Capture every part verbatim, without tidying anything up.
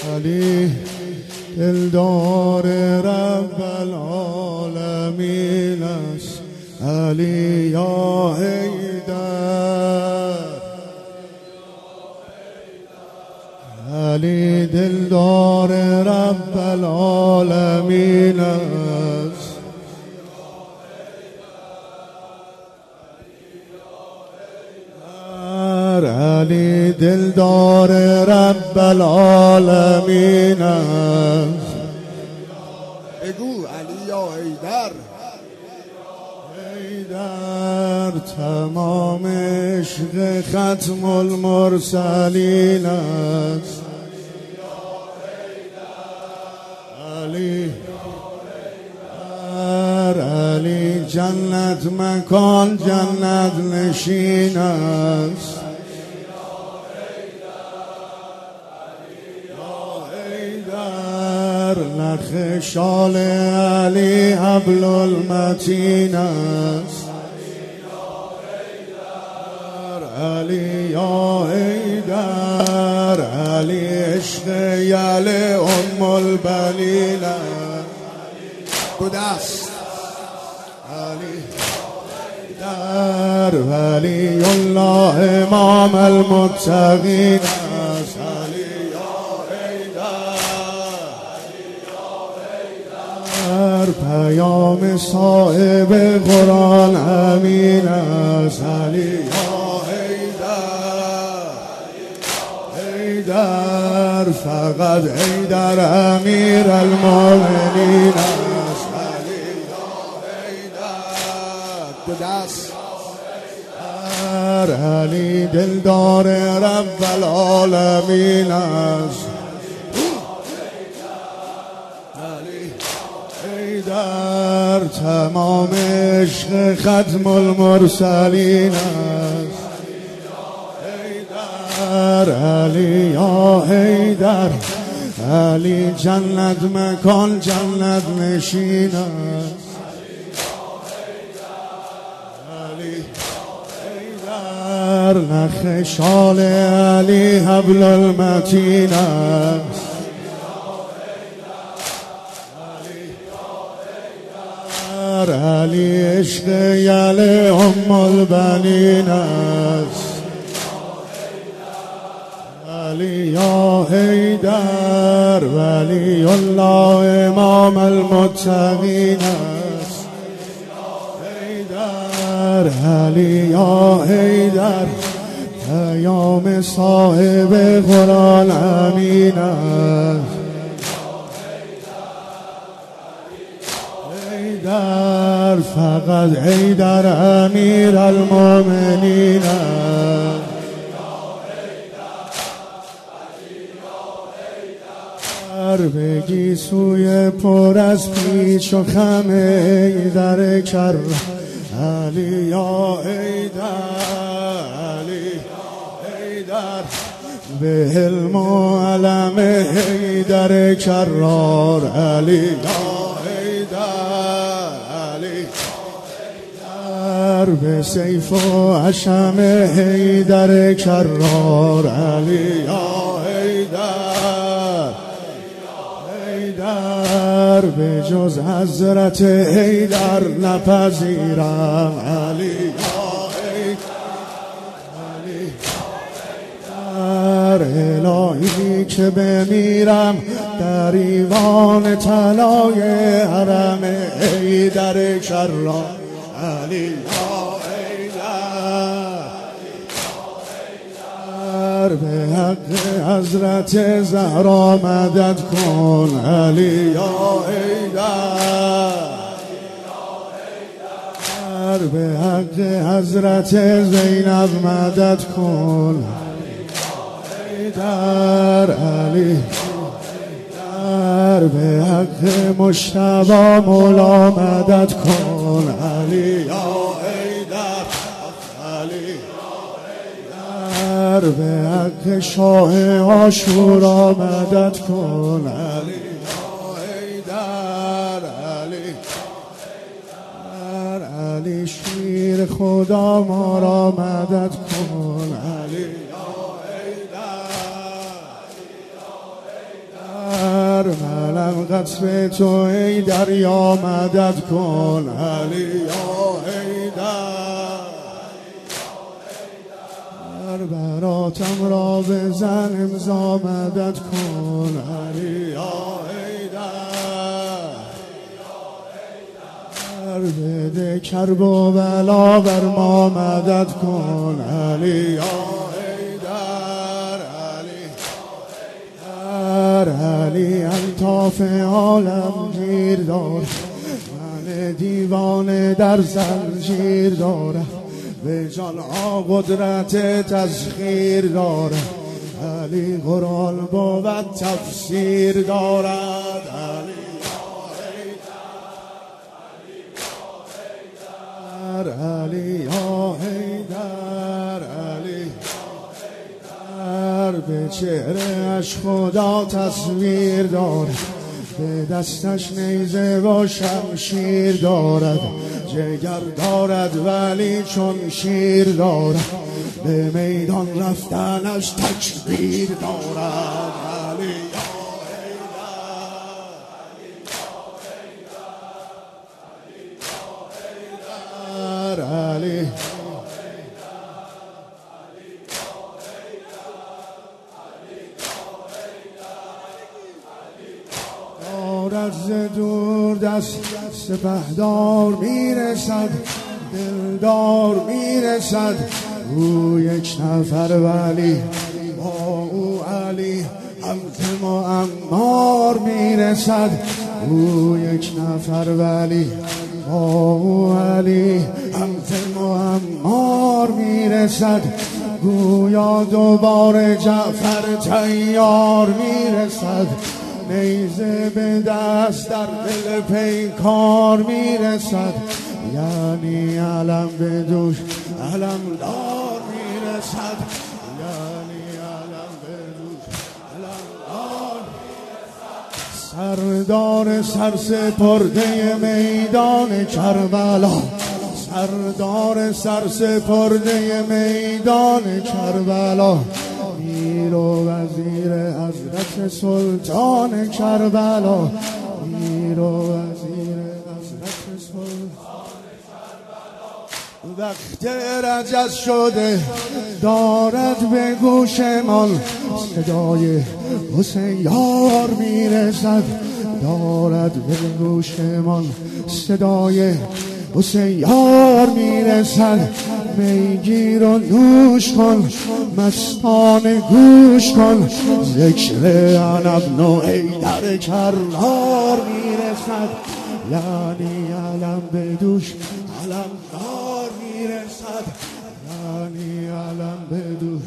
علی دلدار رب العالمین است، علی یا حیدر. علی دلدار رب العالمین است، علی دلدار رب العالمین است. بگو علی یا حیدر. حیدر تمام عشق ختم المرسلین است، علی علی جنت مکان جنت نشین است، نخ شال علی حبل المتین است، علی یا حیدر. علی عشق یل ام البنین است، دو دست. علی در ولی الله امام المتقین است، علی پیام صاحب قرآن امین است، علی یا حیدر. حیدر فقط حیدر امیر المؤمنین است، علی یا حیدر. دو دست. علی دلدار رب العالمین است، در تمام عشق ختم المرسلین است، حیدر. علی یا حیدر. علی جنت مکان جنت نشین است، علی حیدر. نخ شال علی حبل المتین است، علی عشق یل ام البنین است، علی یا حیدر. ولی الله امام المتقین است، حیدر. علی یا حیدر پیام صاحب قرآن امین است، حیدر. فقط حیدر امیر المؤمنین است، بگی سوی پر از پیچ و خم حیدر کر، علی یا حیدر. علی حیدر به علم و علم حیدر کرار، علی یا به سیف و حشم حیدر کرار، علی یا حیدر. حیدر به جز حضرت حیدر نپذیرم، علی یا حیدر. الهی که بمیرم در ایوان طلای حرم حیدر کرار، علی یا حیدر. به حق حضرت زهرا مدد کن، علی یا حیدر. به حق حضرت زینب مدد کن، حیدر. علی به حق مجتبی مولا مدد کن، علی یا حیدر. علی به حق شاه عاشورا مدد کن، علی یا حیدر. علی علی شیر خدا ما را مدد کن، علی یا حیدر. قطر تو ای دریا مدد کن علی یا حیدر براتم را بزن امضا مدد کن علی یا حیدر بده کرب و بلا بر ما مدد کن علی یا حیدر علی علی الطاف عالم گیر دار من دیوانه در زنجیر دارم به جان ها قدرت تسخیر دارد علی قرآن بود تفسیر دارد علی علی یا حیدر علی به چهره اش خدا تصویر دارد به دستش نیزه و شمشیر دارد جگر دارد ولی چون شیر دارد به میدان رفتنش تکبیر دارد علی یا حیدر علی از دور دست سپهدار میرسد دلدار میرسد او یک نفر ولی با او علی همت معمار میرسد او یک نفر ولی با او علی همت معمار میرسد گویا دوباره جعفر تیار میرسد نیزه به دست در دل پیکار میرسد یعنی علم به دوش علم دار میرسد یعنی علم به دوش علم دار میرسد سردار سرسپرده میدان کربلا سردار سرسپرده میدان کربلا میر و وزیر حضرت سلطان کربلا میر و وزیر حضرت سلطان کربلا وقت رجز شده دارد به گوشمان صدای حسین یار میرسد دارد به گوشمان صدای حسین یار میرسد میگیر و نوش کن مستان گوش کن ذکر ابن و حیدر کرار میرسد یعنی علم به دوش علم دار میرسد یعنی علم به دوش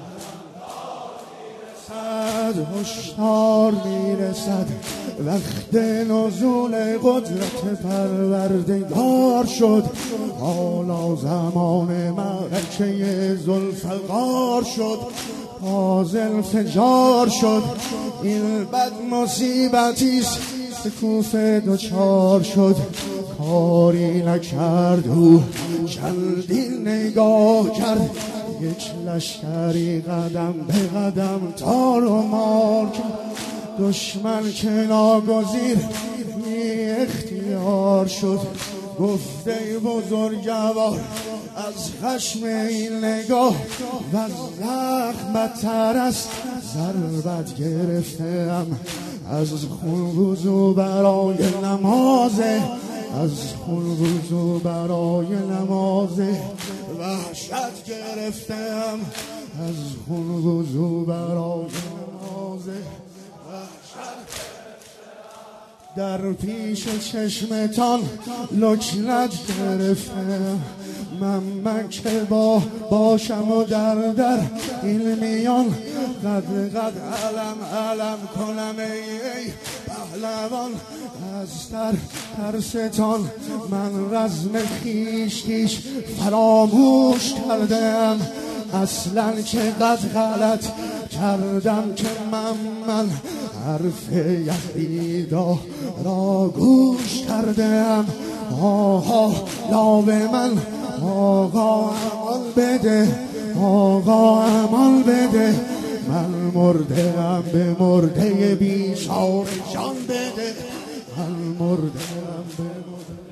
هشدار میرسد وقت نزول قدرت پروردگار شد حالا زمان معرکه ذوالفقار شد فاضل فجار شد این بد مصیبتیست که کوفه دچار شد کاری نکرد او چندین نگاه کرد یک لشکری قدم به قدم تار و مار کرد دشمن که ناگزیر بی اختیار شد گفته بزرگوار از خشم این نگاه و زخم بدتر است ضربت گرفتم از خون وضو برای نمازه از خون وضو برای نمازه وحشت گرفتم از خون وضو برای نمازه وحشت در پیش چشمتان لکنت گرفتم من من که با باشم و در در این میان قد قد علم علم کنم ای ای پهلوان از تر ترستان من رزم خیش خیش فراموش کردم اصلا که قد غلط کردم که من من حرف یزیدا را گوش کردم آها لاو من آقا امان بده آقا امان بده من مردم به مرده بیچاره جان بده من مردم به مرده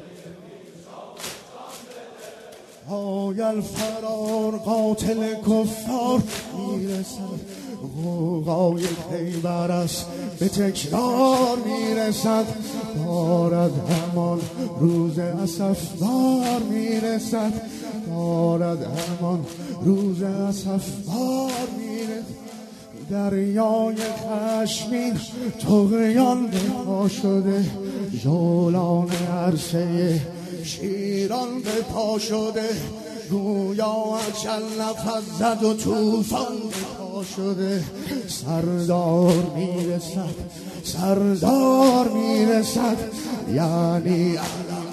آیل فرار قاتل کفار میرسد غوغای خیبر است به تکرار میرسد دارد همان روز اسفبار میرسد دارد همان روز اسفبار میرسد دریای خشمین طغیان به پا شده جولان عرصه شیران به پا شده گویا اجل نفس زد و توفان به پا شده سردار میرسد سردار میرسد یعنی